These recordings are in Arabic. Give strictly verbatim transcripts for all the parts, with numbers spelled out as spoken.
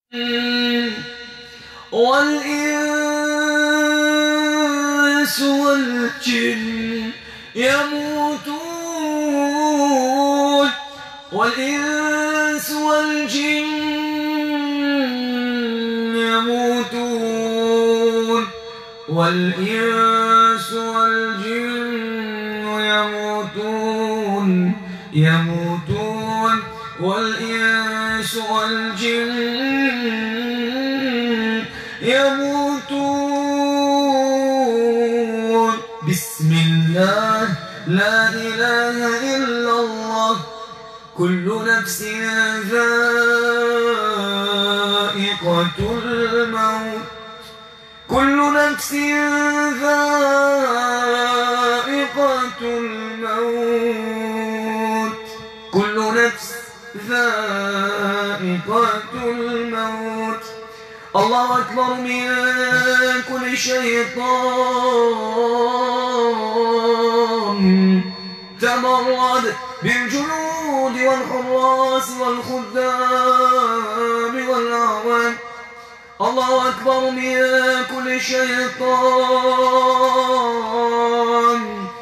والإنس والجن يموتون والإنس والجن يموتون والإنس والجن يموتون يموتون والإنس والجن يموتون. بسم الله لا إله إلا الله. كل نفس ذائقة الموت كل نفس ذائقة الموت كل نفس ذائقة الموت. الله أكبر من كل شيطان تمرد بالجنود والحراس والخدام والأعوان. الله أكبر من كل شيطان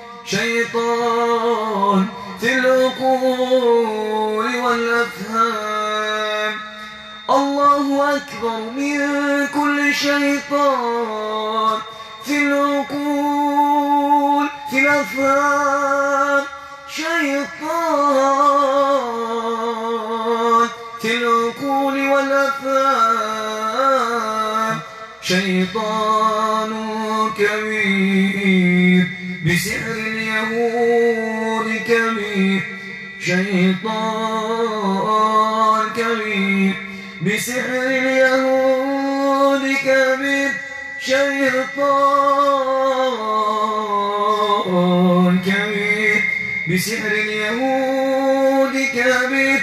شيطان في العقول والأفهام. الله أكبر من كل شيطان في العقول في الأفهام. شيطان في العقول والأفهام. شيطان كبير بسحر اليهود كبير. شيطان كبير بسحر اليهود كبير. شيطان كبير بسحر اليهود كبير.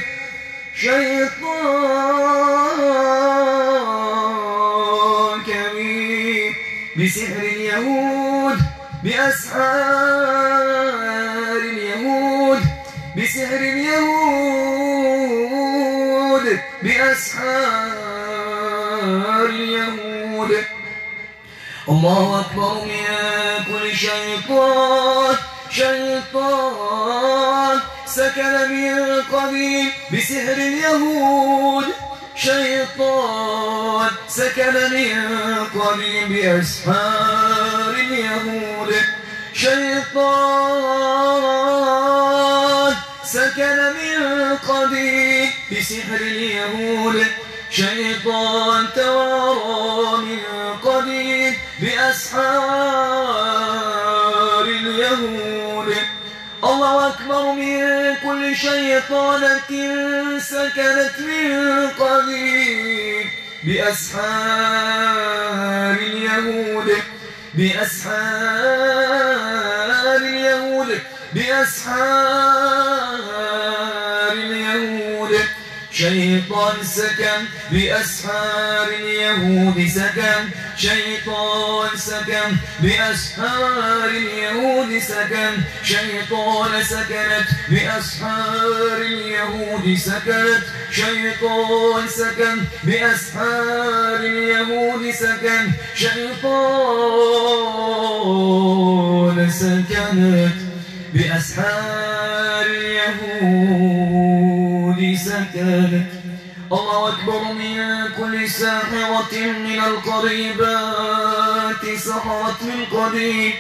شيطان كبير بسحر اليهود بأسحار اليهود بسحر اليهود بأسحار اليهود. الله أكبر من كل شيطان شيطان سكن من قديم بسحر اليهود. شيطان سكن من قديم بأسحار اليهود. شيطان سكن من قديم بسحر اليهود. شيطان توارى من قديم بأسحار اليهود. الله أكبر من كل شيطانة سكنت من قديم بأسحار اليهود بأسحار اليهود بأسحار اليهود. شيطان سكن بأسحار اليهود سكن. شيطان سكن بأسحار اليهود سكن. شيطان سكنت بأسحار اليهود سكنت. شيطان سكن بأسحار اليهود سكن. شيطان سكنت بأسحار اليهود سكنت. الله أكبر من كل ساحرة من القريبات سحرت من قديم.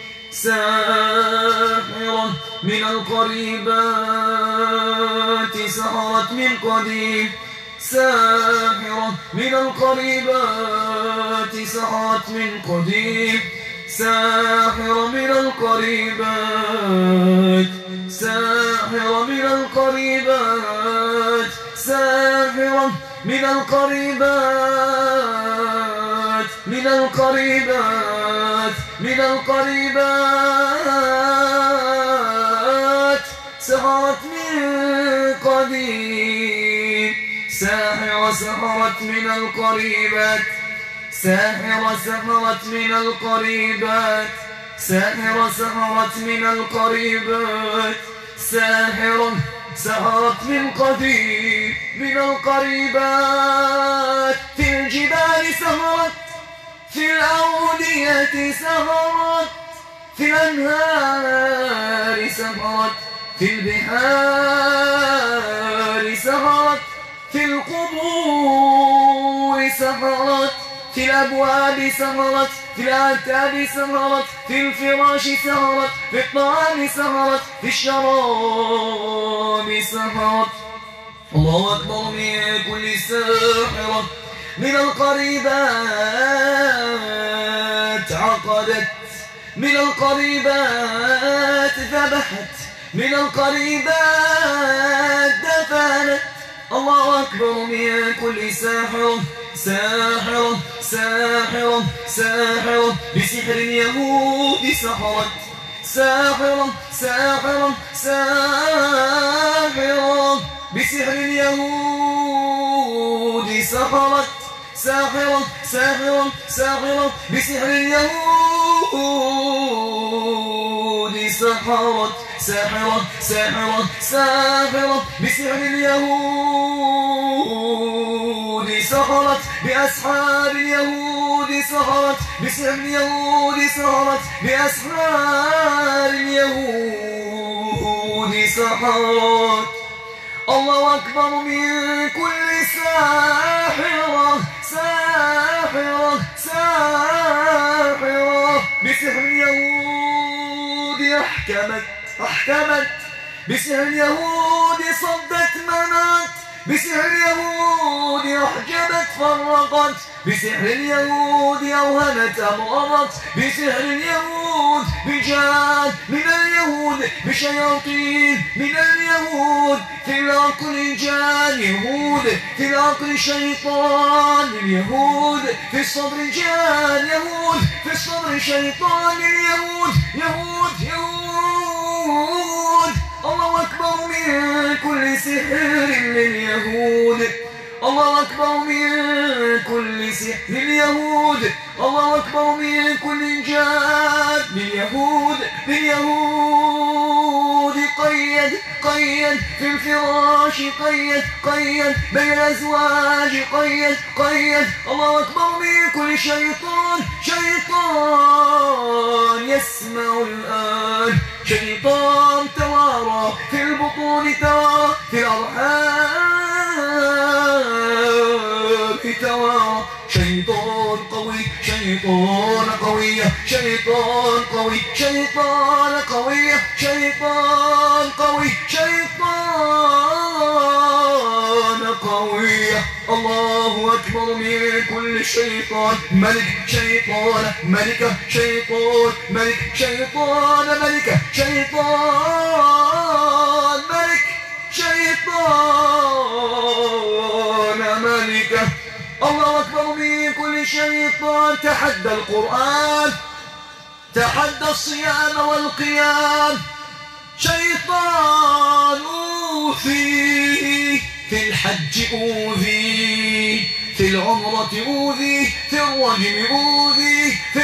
ساحرة من القريبات سحرت من قديم. ساحرة من القريبات سحرت من قديم. ساحرة من القريبات ساحرة من القريبات ساحرة من القريبات من القريبات من القريبات سحرت من قديم. ساحرة سحرت من القريبات ساحرة سحرت من القريبات ساحرة سحرت من القريبات. ساحرة سحرت من قديم من القريبات. في الأودية سهرت في الأنهار سهرت في البحار سهرت في القبور سهرت في الأبواب سهرت في الأعتاب سهرت في الفراش سهرت في الطعام سهرت في الشراب سهرت. الله أكبر من كل ساحرة من القريبات عقدت من القريبات ذبحت من القريبات دفنت. الله أكبر من كل ساحرة ساحرة ساحرة ساحرة بسحر اليهود سحرت ساحرة ساحرة ساحرة بسحر اليهود سحرت ساحرة ساحرة ساحرة بسحر اليهود سحرت ساحرة ساحرة ساحرة بسحر اليهود سحرت بأسحار اليهود سحرت بسحر اليهود سحرت بأسحار اليهود سحرت. الله أكبر من كل ساحرة ساحرة ساحرة بسحر اليهود أحكمت أحكمت بسحر اليهود صدت منعت بسحر اليهود أحجبت فرقت بسحر اليهود أوهمت أمرضت بسحر اليهود بجان من اليهود بشياطين من اليهود في العقل جان يهود في العقل شيطان اليهود في الصدر جان يهود في الصدر شيطان اليهود يهود يهود. الله أكبر من كل سحر لليهود الله أكبر من كل سحر لليهود الله أكبر من كل جاد لليهود لليهود قيد قيد في الفراش قيد قيد بين الأزواج قيد قيد. الله أكبر من كل شيطان شيطان يسمع الآن شيطان توارى في البطون توارى في الأرحام توارى شيطان قوي شيطان قوية شيطان قوي شيطان قوية شيطان قوي شيطان قوية. الله أكبر من كل شيطان ملك شيطان ملكة شيطان ملك شيطان ملكة شيطان ملك شيطان ملكة. الله أكبر من كل شيطان تحدى القرآن تحدى الصيام والقيام شيطان أوذي في الحج أوذي في العمرة أوذي في الرجم أوذي في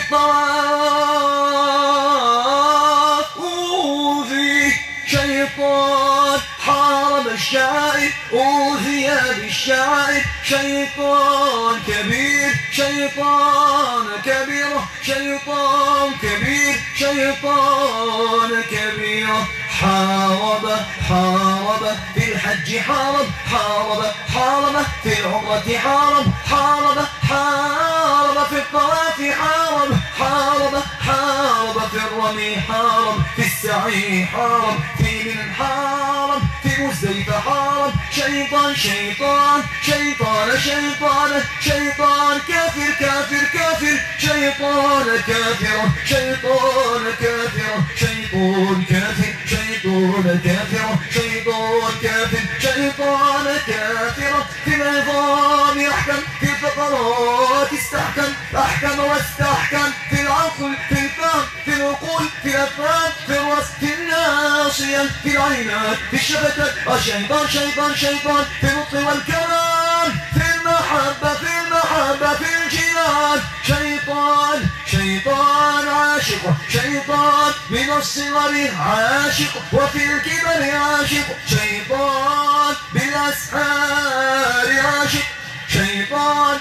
الطواف أوذي شيطان حارب الشعائر أوذي بالشعائر شيطان كبير شيطان كبير شيطان كبير شيطان كبير. حارب حارب في الحج حارب حارب حارب في العمرة حارب حارب حارب في الطواف حارب حارب حارب في الرمي حارب في السعي حارب في منى حارب في مزدلفة حارب شيطان شيطان شيطان شيطان شيطان كافر كافر كافر شيطان كافر شيطان كافر شيطان كافر شيطان كافر شيطان كافر شيطان كافر في العظام يحكم في الفقرات استحكم أحكم واستحكم في العقل في الفهم في العقول في الأفهام في الرأس في الناصية في العينات في الشبكات الشيطان شيطان شيطان في النطق والكلام في المحبة في المحبة في الجنان شيطان شيطان عاشق شيطان من الصغر عاشق وفي الكبر عاشق شيطان بالأسحار عاشق شيطان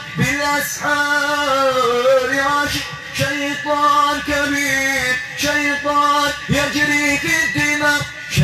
بالأسحار عاشق، شيطان كبير، شيطان يجري في الدماء،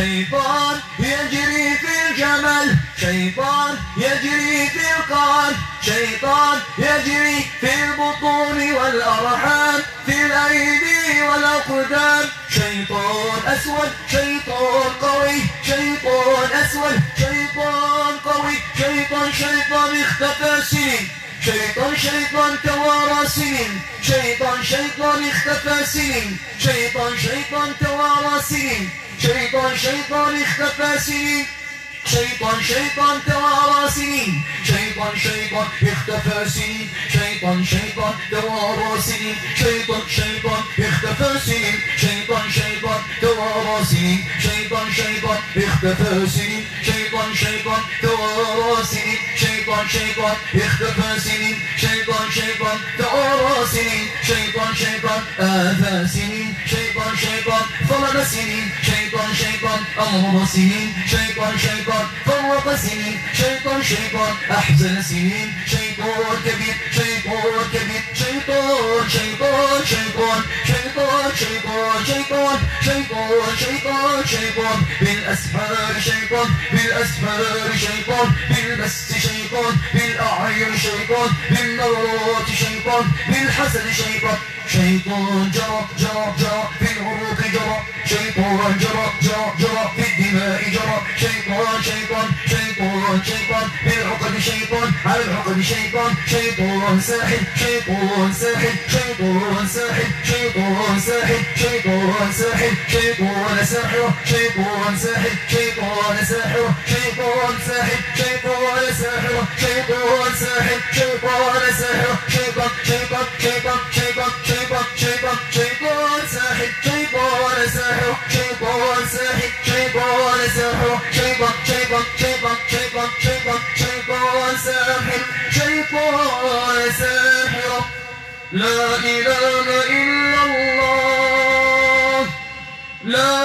شيطان يجري في الجمل، شيطان يجري في القلب، شيطان يجري في البطون والأرحام، في الأيدي والأقدام، شيطان أسود، شيطان قوي، شيطان أسود، شيطان قوي، شيطان شيطان اختفى سنين، شيطان شيطان توارى سنين، شيطان شيطان اختفى سنين، شيطان شيطان توارى سنين، شيطان شيطان اختفى سنين، شيطان شيطان توارى سنين، شيطان شيطان اختفى سنين، شيطان شيطان توارى سنين، شيطان شيطان اختفى سنين، شيطان شيطان توارى سنين، شيطان شيطان اختفى سنين، شيطان شيطان توارى سنين، شيطان شيطان اختفى سنين، شيطان شيطان توارى سنين، شيطان شيطان آفى سنين، شيطان شيطان ظلم سنين، شيطان شيطان أمر سنين، شيطان شيطان فرق سنين، شيطان شيطان أحزن سنين، شيطان كبير، شيطان كبير، شيطان شيطان شيطان شيطان شيطان شيطان شيطان شيطان شيطان بالأسحار شيطان، بالأسحار شيطان، بالمس شيطان، بالأعين شيطان، بالنظرات شيطان، بالحسد شيطان، شيطان جرى جرى جرى في العروق جرى، شيطان جرى جرى جرى في الدماء جرى، شيطان شيطان شيطان شيطان بالعقد شيطان، على العقد شيطان، شيطان ساحل، شيطان ساحل، شيطان ساحل، شيطان ساحل، شيطان ساحل، شيطان ساحر، شيطان ساحل، شيطان ساحر، شيطان ساحل، شيطان ساحر، شيطان ساحل، شيطان ساحر، شيطان شيطان شيطان شيطان شيطان شيطان شيطان ساحل، شيطان ساحر، شيطان ساحل، شيطان ساحر، شيطان شيطان شيطان شيطان شيطان شيطان ساحر، شيطان ساحر. لا إله إلا الله، لا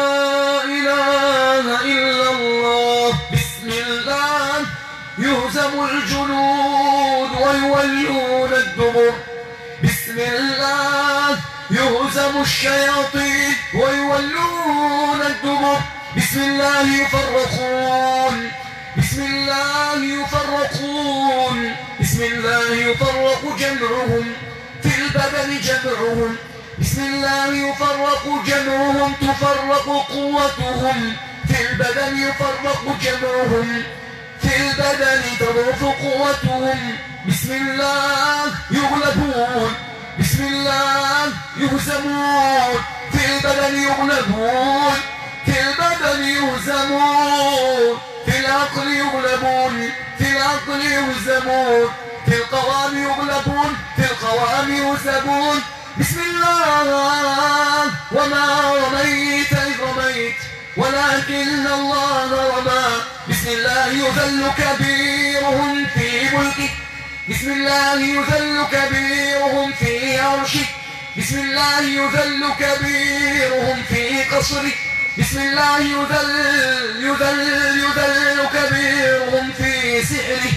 إله إلا الله. بسم الله يهزم الجنود ويولون الدبر، بسم الله يهزم الشياطين ويولون الدبر، بسم الله يفرقون، بسم الله يفرقون، بسم الله يفرق جمعهم في البدن جمعهم، بسم الله يفرق جمعهم تفرق قوتهم في البدن، يفرق جمعهم في البدن تضعف قوتهم، بسم الله يغلبون، بسم الله يهزمون في البدن، يغلبون في البدن، يهزمون في العقل، يغلبون في العقل، يهزمون في القوام، يغلبون في القوام، يهزمون. بسم الله وما رميت إذ رميت ولكن الله رمى، بسم الله يذل كبيرهم في ملكك، بسم الله يذل كبيرهم في عرشك، بسم الله يذل كبيرهم في قصرك، بسم الله يذل يذل يذل كبيرهم في سحرك،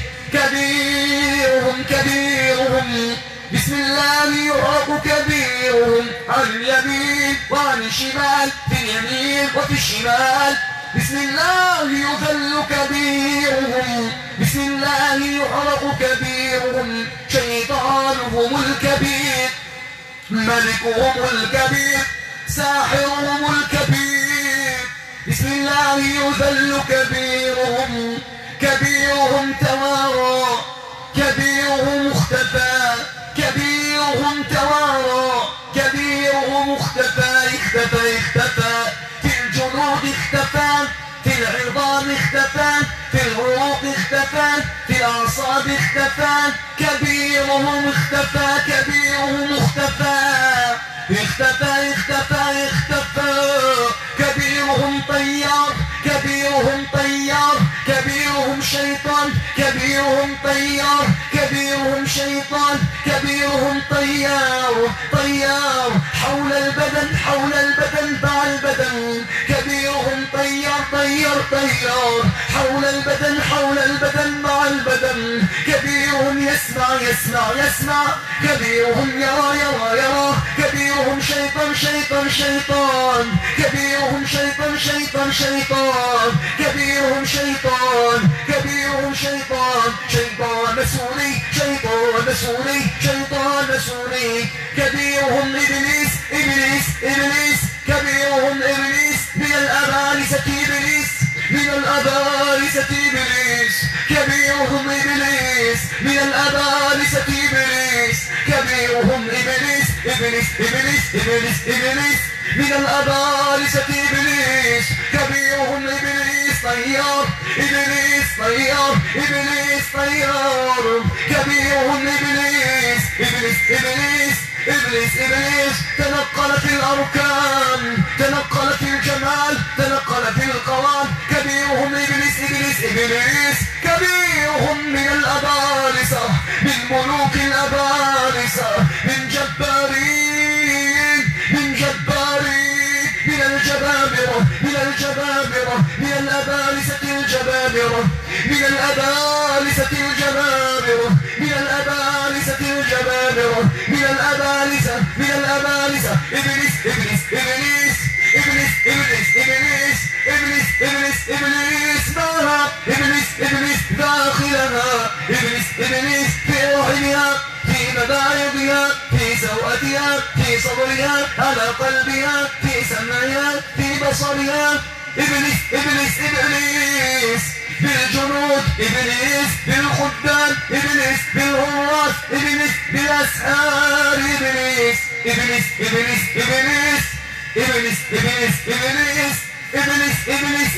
كبيرهم كبيرهم، بسم الله يعرق كبيرهم عن اليمين وعن الشمال، في اليمين وفي الشمال، بسم الله يذل كبيرهم، بسم الله يعرق كبيرهم، شيطانهم الكبير، ملكهم الكبير، ساحرهم الكبير، بسم الله يذل كبيرهم، كبيرهم توارى، كبيرهم اختفى، كبيرهم توارى، كبيرهم اختفى، اختفى اختفى في الجنود، اختفى في العظام، اختفى في العروق، اختفى في الأعصاب، اختفى كبيرهم، اختفى كبيرهم اختفى اختفى اختفى اختفى كبيرهم طيار، كبيرهم طيار، كبيرهم شيطان، كبيرهم طيار، كبيرهم شيطان، كبيرهم طيار، طيار حول البدن، حول البدن، مع البدن، كبيرهم طيار طيار طير طير حول البدن حول البدن مع البدن. كبيرهم يسمع يسمع يسمع كبيرهم يرى يرى يرى كبيرهم شيطان شيطان شيطان كبيرهم شيطان شيطان شيطان كبيرهم شيطان كبيرهم شيطان شيطان مسؤولي شيطان مسؤولي شيطان مسؤولي. كبيرهم إبليس إبليس إبليس كبيرهم إبليس من الأبالسة إبليس من الأبالسة إبليس كبيرهم إبليس من الأبالسة إبليس كبيرهم إبليس إبليس إبليس إبليس إبليس من الأبالسة إبليس كبيرهم إبليس طيار إبليس طيار إبليس طيار كبيرهم إبليس إبليس إبليس إبليس إبليس تنقل في الأركان تنقل في الجمال تنقل في القوام. كبيرهم إبليس إبليس إبليس كبيرهم من الأبالسة من ملوك الأبالسة من جبارين من جبارين من الجبابرة من الجبابرة من الأبالسة الجبابرة من الأبالسة الجبابرة من الأبالسة الجبابرة من الأبالسة من الأبالسة إبليس إبليس إبليس إبليس إبليس إبليس إبليس إبليس إبليس معها إبليس إبليس داخلها إبليس إبليس في روحها في مبايضها في سوءتها في صدرها على قلبها في سمعها في بصرها. إبليس إبليس إبليس بالجنود إبليس بالخدام إبليس بالهراس إبليس بالأسحار إبليس إبليس إبليس إبليس إبليس إبليس إبليس إبليس إبليس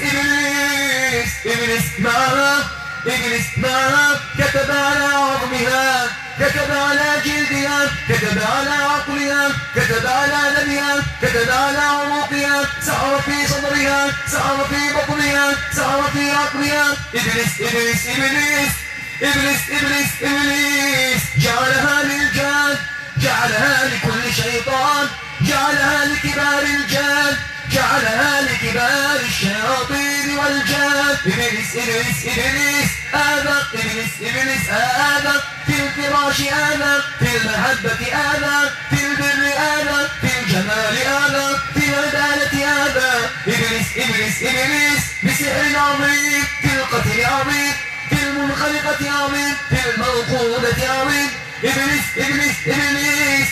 إبليس إبليس معها إبليس معها كتب على عظمها كتب على جلدها كتب على عقلها كتب على لبها كتب على عروقها سعر في صدرها سعر في بطنها سعر في عقلها. إبليس إبليس إبليس إبليس إبليس إبليس جعلها للجان جعلها لكل شيطان جعلها لكبار الجان جعلها لكبار الشياطين والجان. إبليس إبليس إبليس آذى إبليس إبليس آذى في الفراش آذى في المحبة آذى في البر آذى في الجمال آذى في العدالة آذى. إبليس إبليس إبليس بسحر عظيم في القتل عظيم في المنخلقة عظيم في الموقودة عظيم. إبليس إبليس إبليس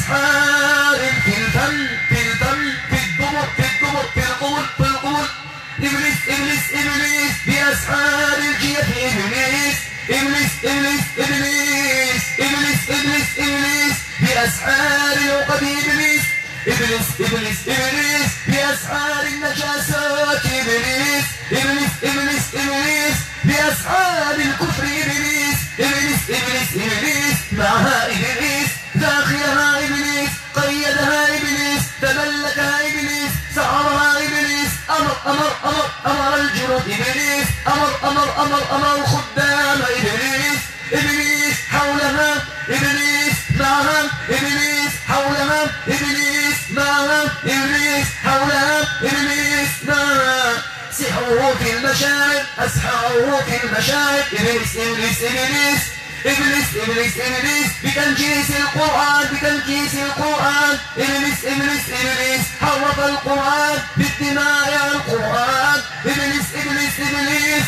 بأسحار في الفم في الفم في الدبر في الدبر في القبر في القبر. إبليس إبليس إبليس بأسحار الجيف إبليس إبليس إبليس إبليس إبليس إبليس إبليس بأسحار العقد إبليس إبليس إبليس إبليس بأسحار النجاسات إبليس إبليس إبليس إبليس بأسحار الكفر إبليس إبليس إبليس إبليس معها إبليس داخلها إبليس قيدها إبليس تملكها إبليس سعرها إبليس أمر أمر أمر أمر الجنود إبليس أمر أمر أمر أمر الخدام إبليس إبليس حولها إبليس معها إبليس حولها إبليس معها إبليس حولها إبليس معها. سحره في المشاعر أسحره في المشاعر. إبليس إبليس إبليس إبليس إبليس إبليس بتنجيس القرآن بتنجيس القرآن. إبليس إبليس إبليس حرف القرآن بالدماء على القرآن. إبليس إبليس إبليس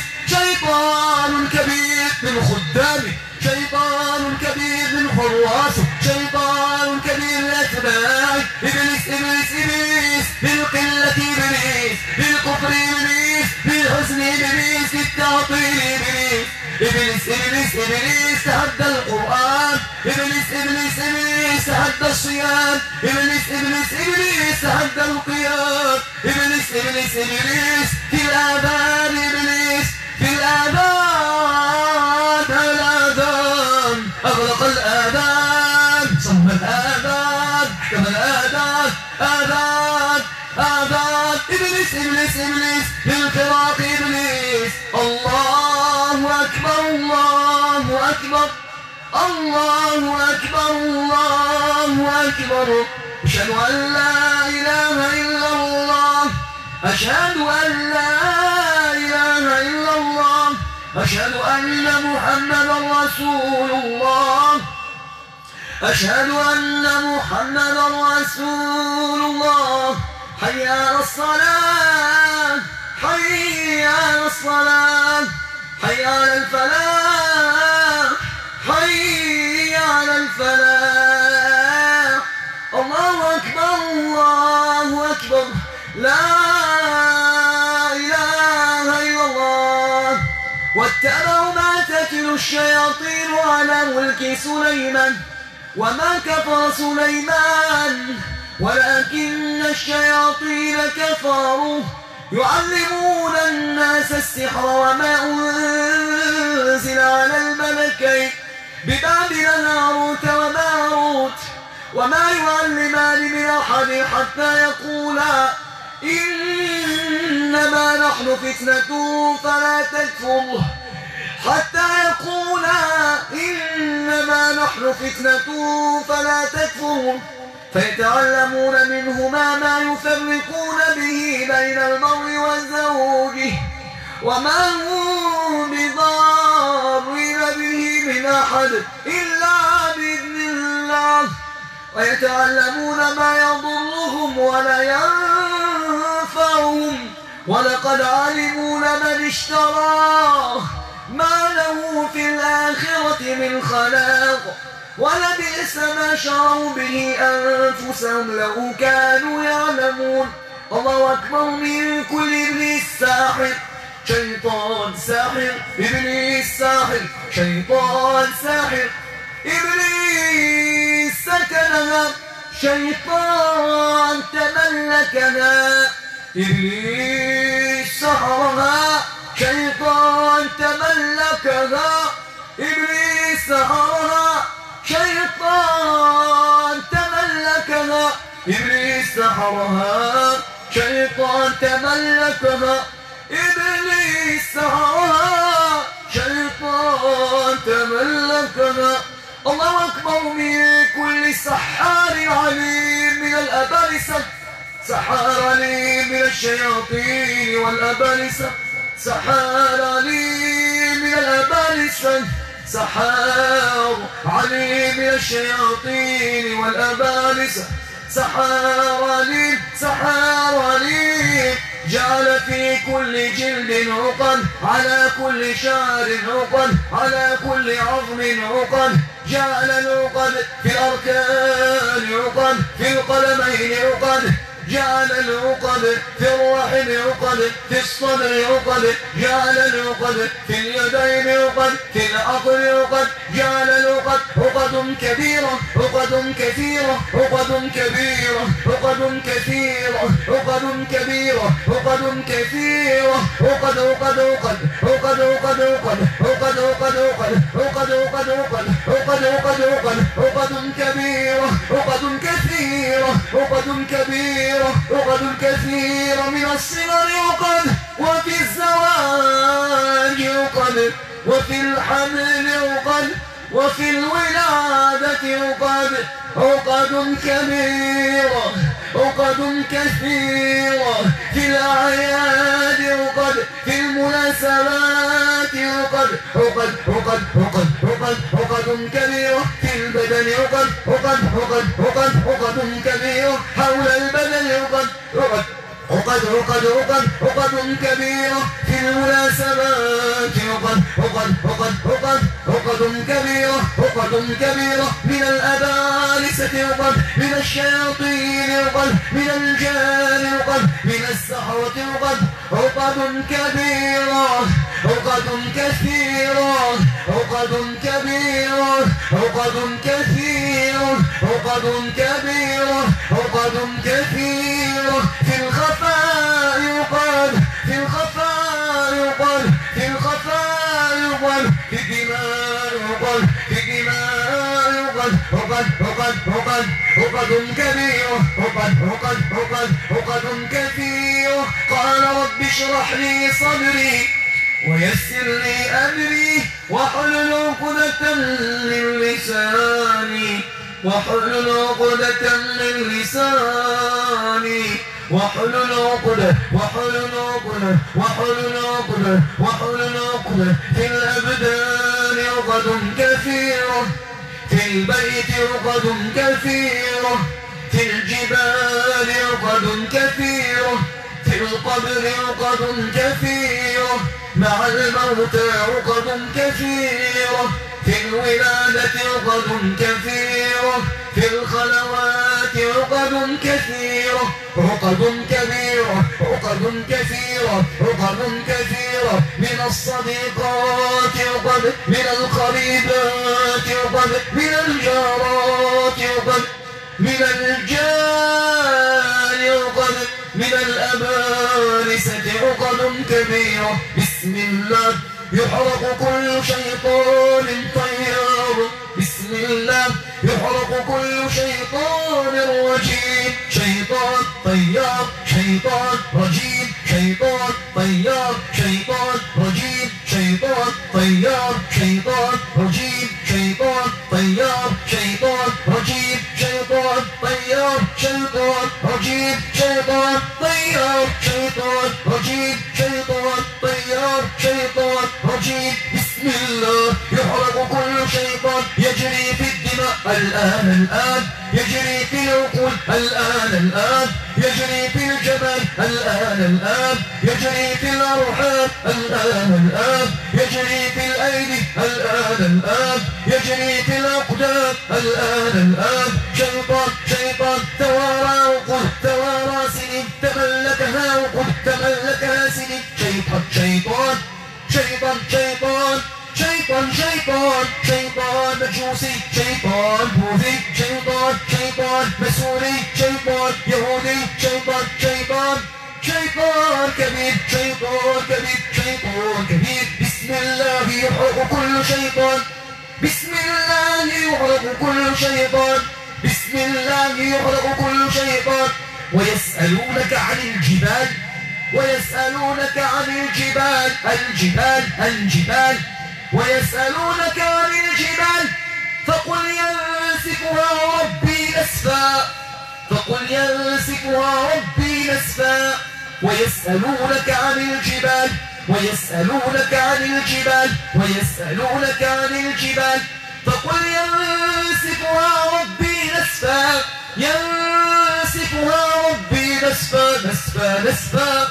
شيطان كبير من خدامه شيطان كبير من حراسه شيطان كبير من أتباعه. إبليس إبليس إبليس بالقلة إبليس بالكفر إبليس بالحزن إبليس بالتعطيل إبليس. إبليس إبليس إبليس تهدى القرآن. إبليس إبليس إبليس تهدى الصيام. إبليس إبليس إبليس تهدى القيام. إبليس إبليس إبليس في الآذان إبليس في الآذان الآذان أغلق الآذان صم الآذان حكم الآذان آذان آذان. إبليس إبليس إبليس للفراق إبليس. الله أكبر الله أكبر الله أكبر الله أكبر. أشهد أن لا إله إلا الله أشهد أن لا أشهد أن محمدا رسول الله أشهد أن محمدا رسول الله حي على الصلاة حي على الصلاة حي على الفلاح حي على الفلاح الله أكبر الله أكبر لا إله إلا الله واتبعوا ما تتلو الشياطين على ملك سليمان وما كفر سليمان ولكن الشياطين كفروا يعلمون الناس السحر وما أنزل على الملكين ببابل هاروت وماروت وما يعلمان من أحد حتى يقولا إنما نحن فتنة فلا تكفر حتى يقولا إنما نحن فتنة فلا تكفر فيتعلمون منهما ما يفرقون به بين المرء وزوجه وما هم بضارين به من أحد إلا بإذن الله ويتعلمون ما يضرهم ولا ينفعهم ولقد علموا لمن اشتراه ما له في الآخرة من خلاق ولبئس ما شروا به أنفسهم لو كانوا يعلمون الله أكبر من كل إبليس ساحر شيطان ساحر إبليس ساحر شيطان ساحر إبليس سكنها شيطان تملكها إبليس سحرها شيطان تملكها إبليس سحرها شيطان تملكها إبليس سحرها شيطان تملكها إبليس سحرها شيطان تملكها الله أكبر من كل سحار عليم من الأبالسة سحار عليم من الشياطين والأبالسة سحار عليم من الأبالسة سحار عليم من الشياطين والأبالسة سحار عليم سحار عليم جعل في كل جلد عقد على كل شعر عقد على كل عظم عقد جعل العقد في الأركان عقد في القلمين عقد جعل العقد في الرحم عقد في الصدر عقد جعل العقد في اليدين عقد في العقل عقد جعل العقد عقد كبيرة عقد كثيرة عقد كبيرة عقد كثيرة عقد كبيرة عقد كثيرة عقد عقد عقد عقد عقد عقد عقد عقد عقد عقد عقد عقد عقد عقد عقد كبيرة عقد كثيرة عقد كبيرة عقد كثيرة من الصغر عقد وفي الزواج عقد وفي الحمل عقد وفي الولادة عقد عقد كبيرة عقد كثيرة في الأعياد عقد في المناسبات عقد عقد عقد عقد عقد عقد كبيرة في البدن عقد عقد عقد عقد عقد كبيرة حول البدن عقد عقد عقد عقد عقد عقد كبيرة في المناسبات عقد عقد عقد عقد عقد كبيرة عقد كبيرة من الأبالسة عقد من الشياطين عقد من الجان عقد من السحرة عقد عقد كبيرة عقد كثيرة عقد كبيرة عقد كثيرة عقد كبيرة عقد كثيرة في الخفاء عقد في الخفاء عقد في الخفاء عقد في الدماء عقد في الدماء عقد عقد عقد عقد عقد كبيرة عقد عقد عقد عقد كثيرة قال رب اشرح لي صدري ويسر لي أمري واحلل عقدة من لساني واحلل عقدة من لساني واحلل عقدة واحلل عقدة واحلل عقدة واحلل عقدة في الأبدان عقد كثيرة في البيت عقد كثيرة في الجبال عقد كثيرة في القبر عقد كثيرة مع الموتى عقد كثيرة في الولادة عقد كثيرة في الخلوات عقد كثيرة عقد كبيرة عقد كثيرة عقد كثيرة من الصديقات عقد من القريبات عقد من الجارات عقد من الجار عقد من الأبارسة عقد كبيرة. بسم الله يحرق كل شيطان طيار بسم الله يحرق كل شيطان رجيم شيطان طيار شيطان رجيم شيطان طيار شيطان رجيم شيطان طيار شيطان رجيم شيطان طيار شيطان رجيم شيطان طيار شيطان رجيم شيطان طيار شيطان رجيم شيطان طيار شيطان رجيم. بسم الله يحرق كل شيطان يجري في الدماء الآن الآن يجري في العقول الآن الآن يجري في الجبل الآن الآن يجري في الأرحام الآن الآن يجري في الأيدي الآن الآن يجري في الأقدام الآن الآن. شيطان شيطان توارى عقول توارى سنين تملكها عقول تملكها سنين شيطان شيطان شيطان شيطان شيطان شيطان شيطان مجوسي شيطان بوذي شيطان شيطان مسوري شيطان يهودي شيطان شيطان شيطان كبير شيطان كبير شيطان كبير. بسم الله يحرق كل شيطان بسم الله يحرق كل شيطان بسم الله يحرق كل شيطان. ويسألونك عن الجبال ويسألونك عن الجبال الجبال الجبال ويسألونك عن الجبال فقل ينسفها ربي نسفا فقل ينسفها ربي نسفا. ويسألونك عن الجبال ويسألونك عن الجبال ويسألونك عن الجبال فقل ينسفها ربي نسفا ينسفها ربي نسفا نسفا نسفا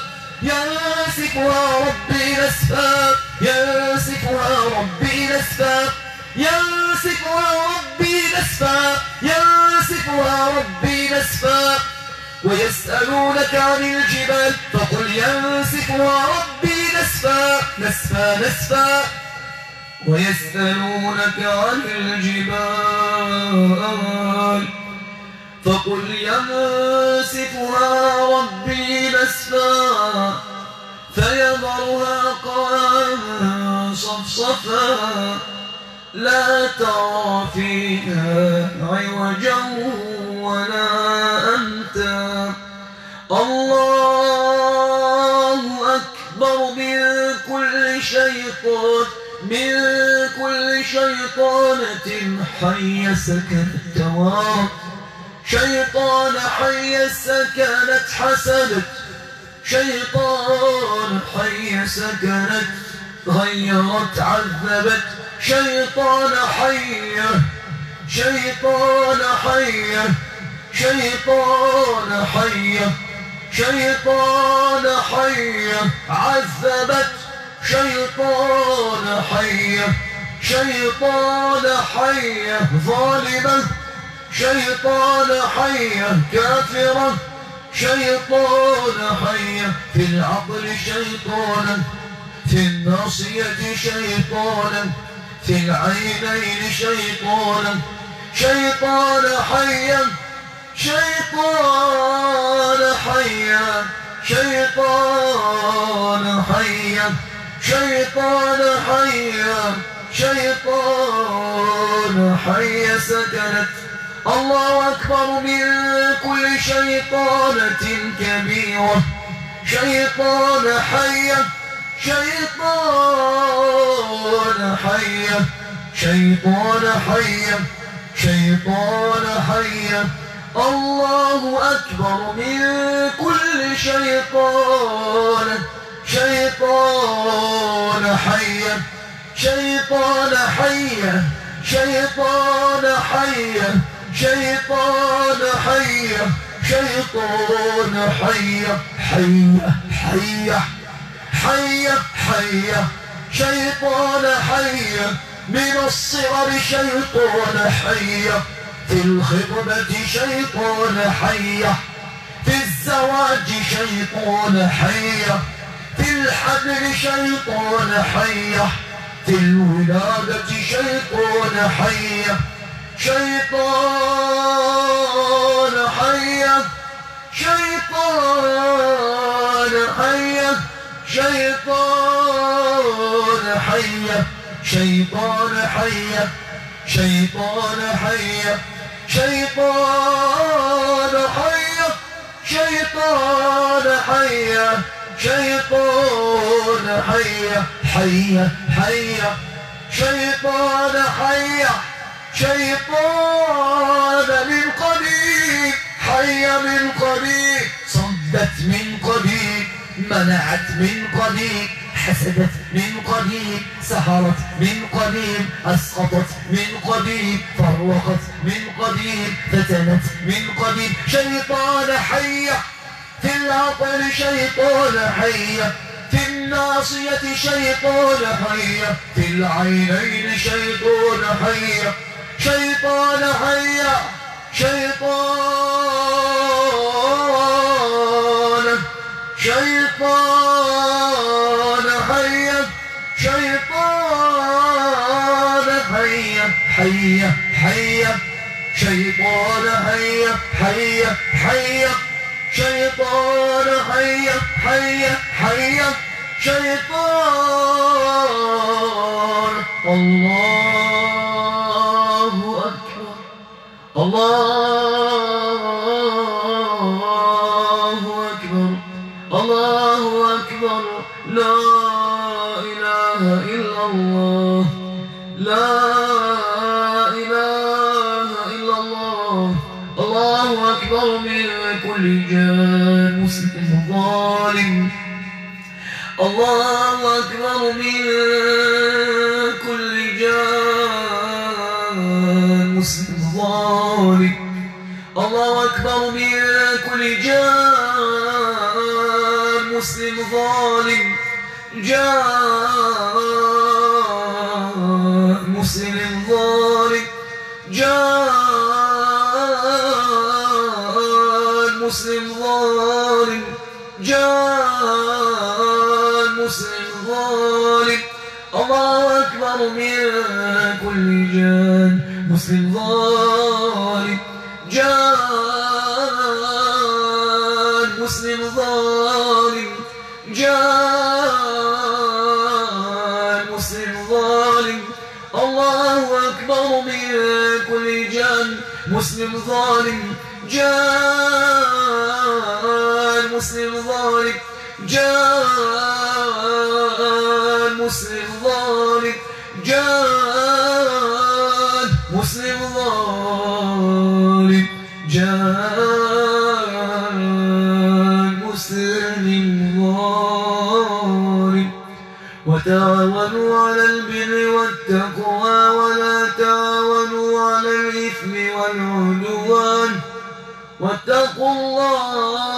ينسفها ربي نسفا ينسفها ربي نسفا ينسفها ربي نسفا ينسفها ربي نسفا. ويسألونك عن الجبال فقل ينسفها ربي نسفا نسفا نسفا. ويسألونك عن الجبال فقل ينسفها ربي نسفا فيذرها قاعا صفصفا لا ترى فيها عوجا ولا أمتا. الله أكبر من كل شيطان من كل شيطانة حية سكنت توارت شيطان حية سكنت حسدت شيطان حية سكنت غيرت عذبت شيطان حية شيطان حية شيطان حية شيطان حية عذبت شيطان حية شيطان حية ظالمة شيطان حية كافرة شيطان حية في العقل شيطانا في الناصية شيطانا في العينين شيطانا شيطان حية شيطان حية شيطان حية شيطان حية شيطان حية سكنت. الله أكبر من كل شيطانة كبيرة شيطان حية شيطان حية شيطان حية شيطان حية الله أكبر من كل شيطان شيطان حية شيطان حية شيطان حية شيطان حية شيطان حية حية حية حية حية شيطان حية من الصغر شيطان حية في الخطبة شيطان حية في الزواج شيطان حية في الحمل شيطان حية في الولادة شيطان حية شيطان حية شيطان حية شيطان حية شيطان حية شيطان حية شيطان حية شيطان حية شيطان حية حية حية شيطان حية شيطان من قريب حية من قريب صدت من قريب منعت من قريب حسدت من قريب سهرت من قريب أسقطت من قريب فرقت من قريب فتنت من قريب شيطان حية في العقل شيطان حية في الناصية شيطان حية في العينين شيطان حية شيطان حية شيطان شيطان حية شيطان حية حية حية شيطان حية حية حية شيطان حية حية حية شيطان الله أكبر الله أكبر الله أكبر لا إله إلا الله لا إله إلا الله الله أكبر من كل جان مسلم ظالم الله أكبر من كل جان مسلم ظالم الله أكبر من كل جان مسلم ظالم جان مسلم ظالم جان مسلم ظالم جان مسلم ظالم الله أكبر من كل جان مسلم ظالم جان مسلم ظالم جان مسلم ظالم الله أكبر من كل جان مسلم ظالم جان مسلم ظالم جان مسلم ظالم جان مسلم ظالم جان مسلم ظالم وتعاونوا على البر والتقوى ولا تعاونوا على الإثم والعدوان واتقوا الله